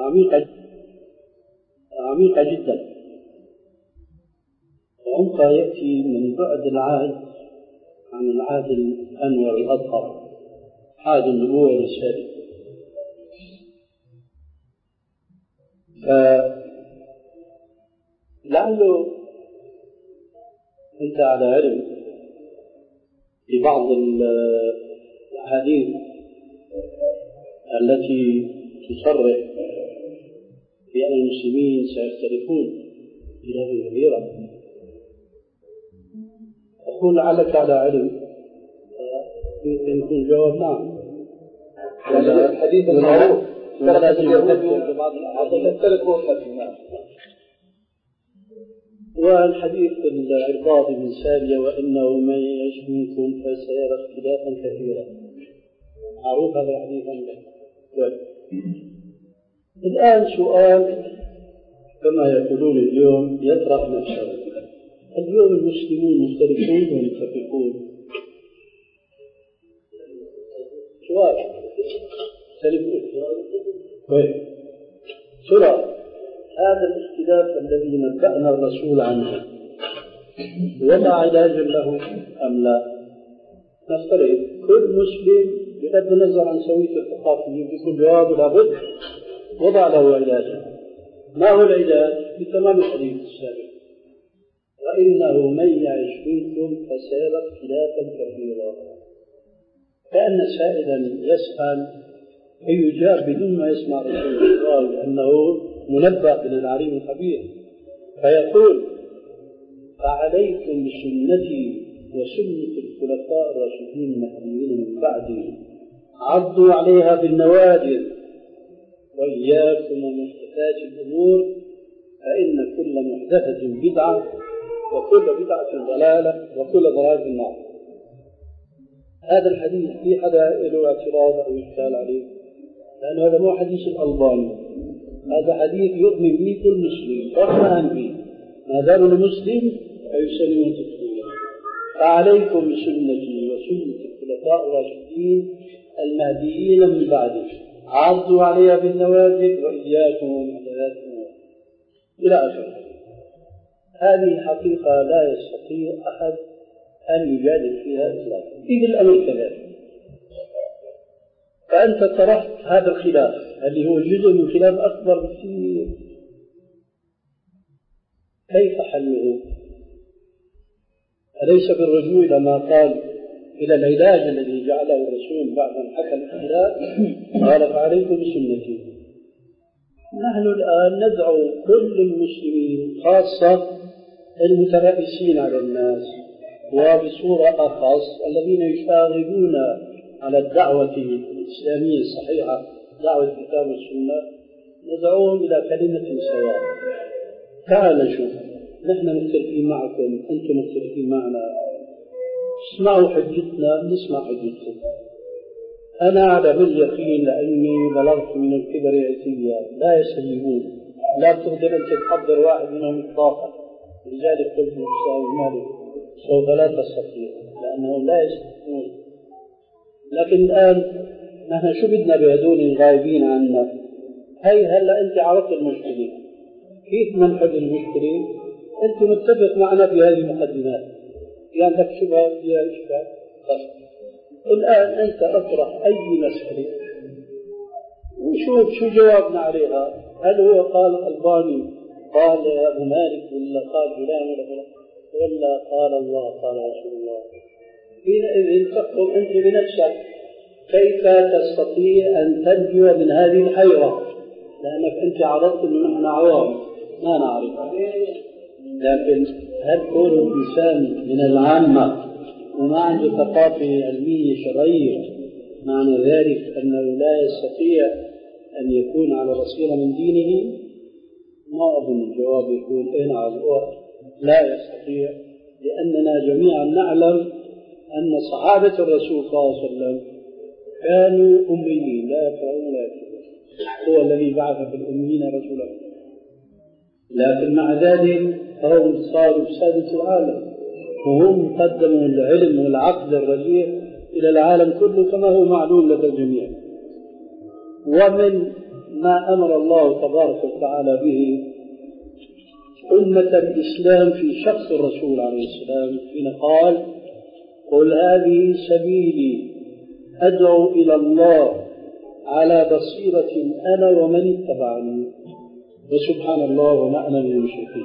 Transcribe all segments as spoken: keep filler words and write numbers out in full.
عميقة عميقة جدا، وعمقها يأتي من بعد العهد عن العهد الأنور الأطهر، عهد النبوة والرسالة. فلعله أنت على علم ببعض الأحاديث التي تصرح بأن المسلمين سيختلفون خلافا كبيرا. أقول لعلك على علم، يمكن يكون جواب نعم. الحديث المعروف والحديث العرباض من سارية وإنه من يعش منكم فسيرى اختلافا كثيرا، معروف هذا الحديث عندك. الآن سؤال كما يقولون اليوم يطرح نفسه، اليوم المسلمون مختلفون ومتفقون؟ سؤال مختلفون. طيب ترى هذا الاختلاف الذي نبأنا الرسول عنه وما علاج له أم لا؟ نفترض كل مسلم بغض النظر عن سوية الثقافية بكل جواب لابد وضع له علاجا. ما هو العلاج؟ بتمام الحديث السابق، وإنه من يعش منكم فسيرى اختلافا كثيرا. كأن سائلا يسأل فيجاب بدون ما يسمع رسول الله لأنه منبه من العليم الخبير، فيقول فعليكم بسنتي وسنة الخلفاء الراشدين المهديين من بعدي عضوا عليها بالنواجذ وإياكم ومحدثات الأمور فإن كل محدثة بدعة وكل بدعة ضلالة وكل ضلالة في النار. هذا الحديث في حدا له اعتراض أو إشكال عليه؟ لأن هذا مو حديث الألباني، هذا حديث يؤمن به كل مسلم رغم به ما دام المسلم فيسلم تسليما. فعليكم بسنتي وسنة الخلفاء الراشدين المهديين من بعدي عضوا عليها بالنواجذ وإياكم ومحدثات الأمور إلى آخره. هذه حقيقة لا يستطيع أحد أن يجادل فيها إطلاقا، إذ الأمر كذلك. فأنت طرحت هذا الخلاف الذي هو جزء من خلاف أكبر بكثير، كيف حله؟ أليس بالرجوع إلى ما قال إلى العلاج الذي جعله الرسول بعد أن حكى الاختلاف؟ قال فعليكم بسنتي. نحن الآن ندعو كل المسلمين خاصة المترأسين على الناس وبصورة أخص الذين يشاغبون على الدعوة الإسلامية الصحيحة دعوة الكتاب والسنة، ندعوهم إلى كلمة سواء. تعال شوف، نحن مختلفين معكم، أنتم مختلفين معنا، اسمعوا حجتنا نسمع حجتكم. أنا أعلم باليقين لأني بلغت من الكبر عتيا لا يستجيبون، لا تقدر أن تتحضر واحد منهم إطلاقا، لذلك قلت للأستاذ مالك سوف لا تستطيع لأنهم لا يستطيعون. لكن الآن نحن شو بدنا بهدول الغائبين عنا؟ هي هلا أنت عرفت المشكلة، كيف ننحل المشكلة؟ أنت متفق معنا في هذه المقدمات، يعني لك شبهة فيها إشكال. الآن أنت أطرح أي مسألة وشوف شو جوابنا عليها. هل هو قال الألباني قال أبو مالك ولا قال فلان ولا فلان ولا قال الله قال رسول الله؟ حينئذ تحكم أنت بنفسك كيف تستطيع أن تنجو من هذه الحيرة، لأنك أنت عرضت أن نحن عوام ما نعرف. لكن هل كون الإنسان من العامة وما عنده ثقافة علمية شرعية معنى ذلك أنه لا يستطيع أن يكون على بصيرة من دينه؟ ما أظن الجواب يكون إيه نعم لا يستطيع، لأننا جميعا نعلم أن صحابة الرسول صلى الله عليه وسلم كانوا أميين لا يقرؤون ولا يكتبون، هو الذي بعث في الأميين رسولا، لكن مع ذلك فهم صاروا سادة العالم وهم قدموا العلم والعقل الرجيح إلى العالم كله كما هو معلوم لدى الجميع. ومن ما أمر الله تبارك وتعالى به أمة الإسلام في شخص الرسول عليه السلام حين قال: قل هذه سبيلي أدعو إلى الله على بصيرة أنا ومن اتبعني وسبحان الله وما أنا من المشركين.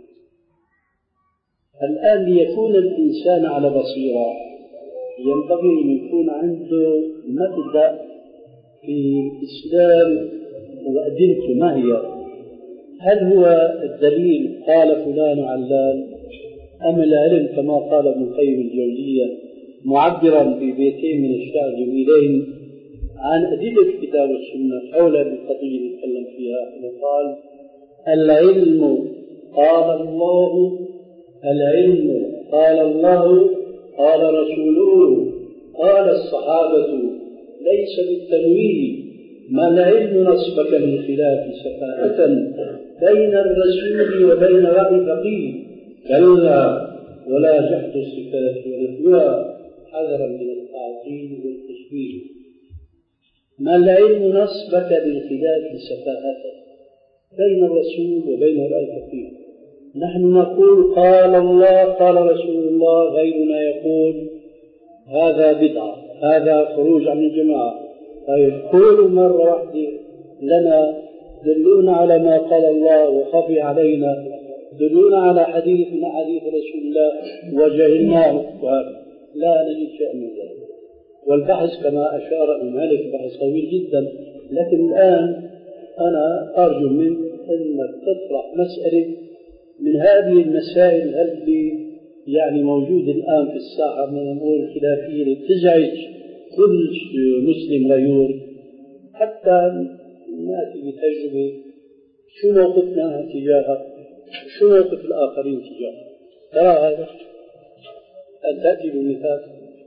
الآن ليكون الإنسان على بصيرة ينبغي أن يكون عنده مبدأ في الإسلام وأدلته ما هي؟ هل هو الدليل قال فلان علان، أم العلم كما قال ابن القيم الجوزية معبرا في بيتين من الشعر جميلين عن أدلة الكتاب والسنة حول القضية اللي نتكلم فيها، حين قال: العلم قال الله، العلم قال الله قال رسوله قال الصحابة ليس بالتنويه، ما العلم نصبك من خلاف سفاهة بين الرسول وبين رأي فقيه، كلا ولا جحد الصفات ونفيها حذرا من التعطيل والتشبيه. ما العلم نصبك من خلاف سفاهة بين الرسول وبين رأي فقيه. نحن نقول قال الله قال رسول الله، غيرنا يقول هذا بدعة، هذا خروج عن الجماعة. طيب قولوا مرة واحدة لنا، دلونا على ما قال الله وخفي علينا، دلونا على حديث من حديث رسول الله وجهلناه، لا نجد شيء من ذلك. والبحث كما أشار مالك بحث طويل جدا، لكن الآن أنا أرجو منك أنك تطرح مسألة من هذه المسائل اللي يعني موجودة الآن في الساحة من الأمور الخلافية اللي تزعج كل مسلم غيور، حتى نأتي بتجربة شو موقفنا تجاهها، شو موقف الآخرين تجاهها. ترى هذا أن تأتي بمثال.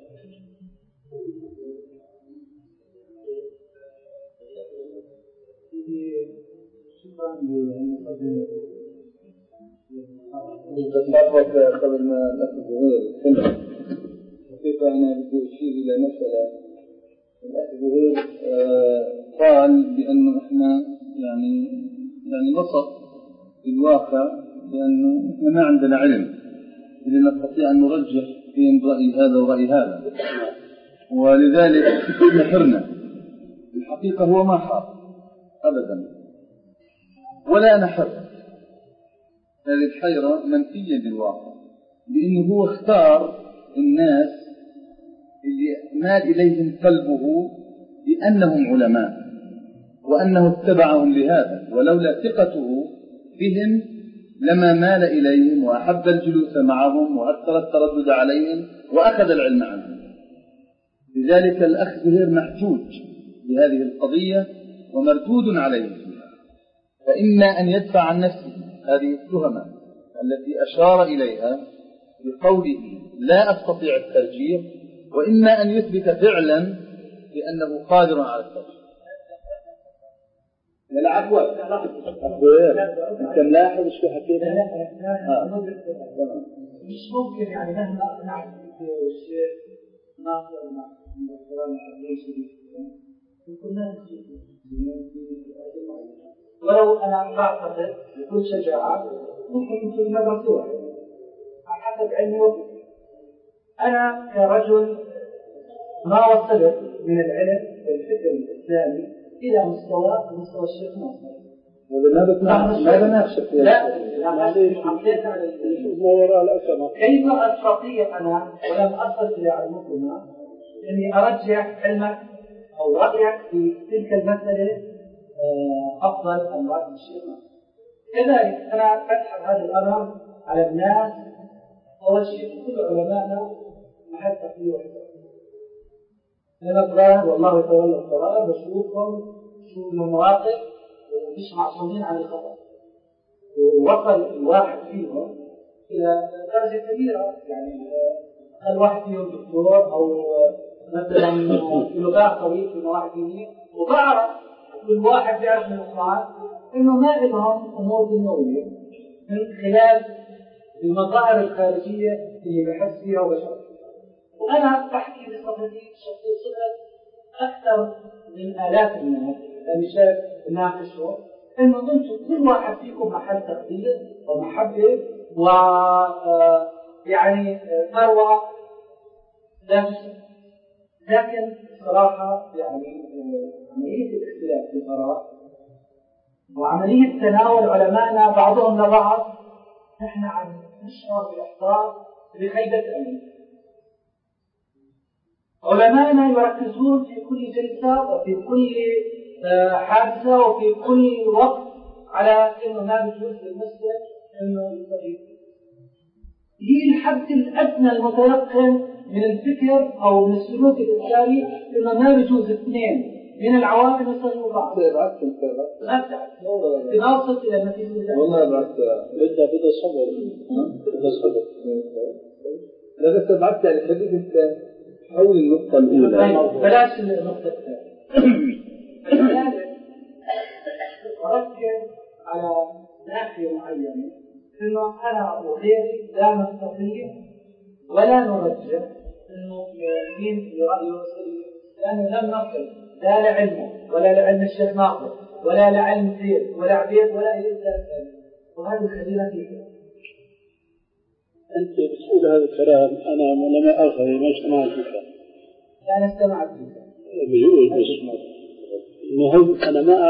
بالتطابق قبل ما نأخذ هذا حقيقة أنا بدي أشير إلى مسألة. الأخ زهير قال بأنه إحنا يعني يعني وسط الواقع، لأنه إحنا ما عندنا علم اللي نستطيع أن نرجح بين رأي هذا ورأي هذا، ولذلك إحنا حرنا. الحقيقة هو ما حار أبدا ولا نحر، هذه الحيرة منفية بالواقع، لأنه هو اختار الناس اللي مال إليهم قلبه بأنهم علماء وأنه اتبعهم لهذا، ولولا ثقته بهم لما مال إليهم وأحب الجلوس معهم وأكثر التردد عليهم وأخذ العلم عنهم. لذلك الأخ زهير محجوج بهذه القضية ومردود عليه فيها، فإما أن يدفع عن نفسه هذه التهمة التي أشار إليها بقوله لا أستطيع الترجيح، وإما أن يثبت فعلا بأنه قادر على الترجيح. العفو أخويا أنت ملاحظ شو حكيت؟ مش ممكن يعني مهما أقنعت الشيخ ناصر من القرآن الحديث كنا ولو أنا أعتقد بكل شجاعة ممكن في المدرسة واحدة حسب علمي وفكري. أنا كرجل ما وصلت من العلم والفكر الإسلامي إلى مستوى مستوى الشيخ ناصر. ولماذا ماذا نفسك؟ لا ما وراء الأسماء. كيف أستطيع أنا ولم أصل إلى علمكما أني أرجح علمك أو رأيك في تلك المسألة أفضل أم رأي الشيخ ناصر؟ كذلك أنا أسحب هذا الأمر على الناس. أول شيء كل علمائنا محل تقدير واحترام. أنا الظاهر والله يتولى القرار بشوفهم شو المواقف مش معصومين عن الخطأ، ووصل الواحد فيهم إلى درجة كبيرة، يعني الواحد فيهم دكتور أو مثلا في لغات طويل في نواحي دينية، وبعرف كل واحد بيعرف من الإخوان إنه ما لهم أمور دنيوية من خلال المظاهر الخارجية اللي بحس فيها وبشر. وأنا بحكي بصفتي شخصية صفة أكثر من آلاف الناس لاني شايف ناقشه انه انتم كل واحد فيكم محل تقدير ومحبه و يعني ثروه لا تسمى. لكن بصراحه يعني عمليه الاختلاف في الاراء وعمليه تناول علمائنا بعضهم لبعض نحن عم نشعر باحباط بخيبه امل. علمائنا يركزون في كل جلسه وفي كل حادثه وفي كل وقت على انه ما بيجوز للمسلم انه يصلي. هي الحد الادنى المتيقن من الفكر او من السلوك الاسلامي انه ما بيجوز اثنين من العوامل يصلوا بعض. بعت انت ما بتعرف تناصت الى النتيجه. والله بعت بدها بدها صبر بدها صبر. لا بس بعت يعني خليك انت حول النقطه الاولى. بلاش النقطه الثانيه. لذلك اركز على ناحيه معينه انه انا وغيري لا نستطيع ولا نرجح انه مين برايه سليم لانه لم نصل لا لعلمه ولا لعلم الشيخ ناصر ولا لعلم زيد ولا عبيد ولا اي انسان ثاني. وهذا الخلينا فيه. انت بتقول هذا الكلام انا لما اخذ ما اجتمعت بك. لا انا استمعت بك. بجوز بس المهم انا ما